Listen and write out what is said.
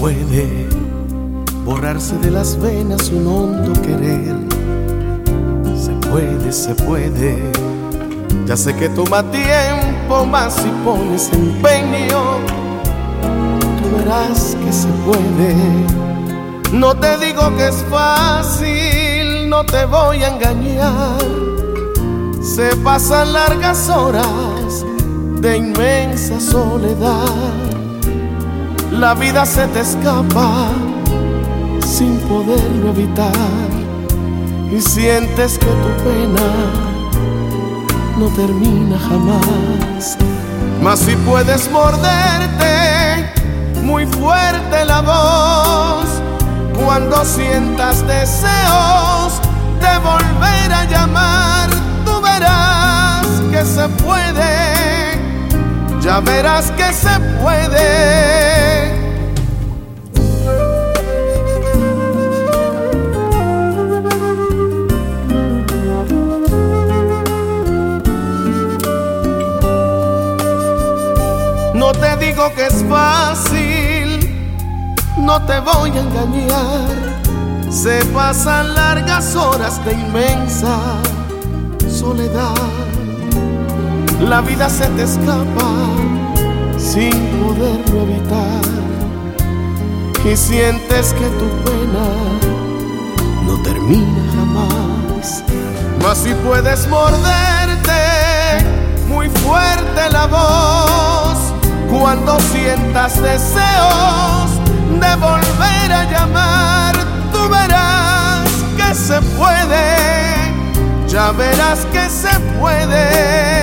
puede borrarse de las venas un hondo querer. Se puede, se puede. Ya sé que toma tiempo, mas si pones empeño, tú verás que se puede. No te digo que es fácil, no te voy a engañar. Se pasan largas horas de inmensa soledad. La vida se te escapa sin poderlo evitar, y sientes que tu pena no termina jamás. Mas si puedes morderte muy fuerte la voz cuando sientas deseos de volver a llamar, tú verás que se puede, ya verás que se puede. No te digo que es fácil, no te voy a engañar. Se pasan largas horas de inmensa soledad. La vida se te escapa sin poderlo evitar, y sientes que tu pena no termina jamás. Mas si puedes morderte muy fuerte la voz cuando sientas deseos de volver a llamar, tú verás que se puede, ya verás que se puede.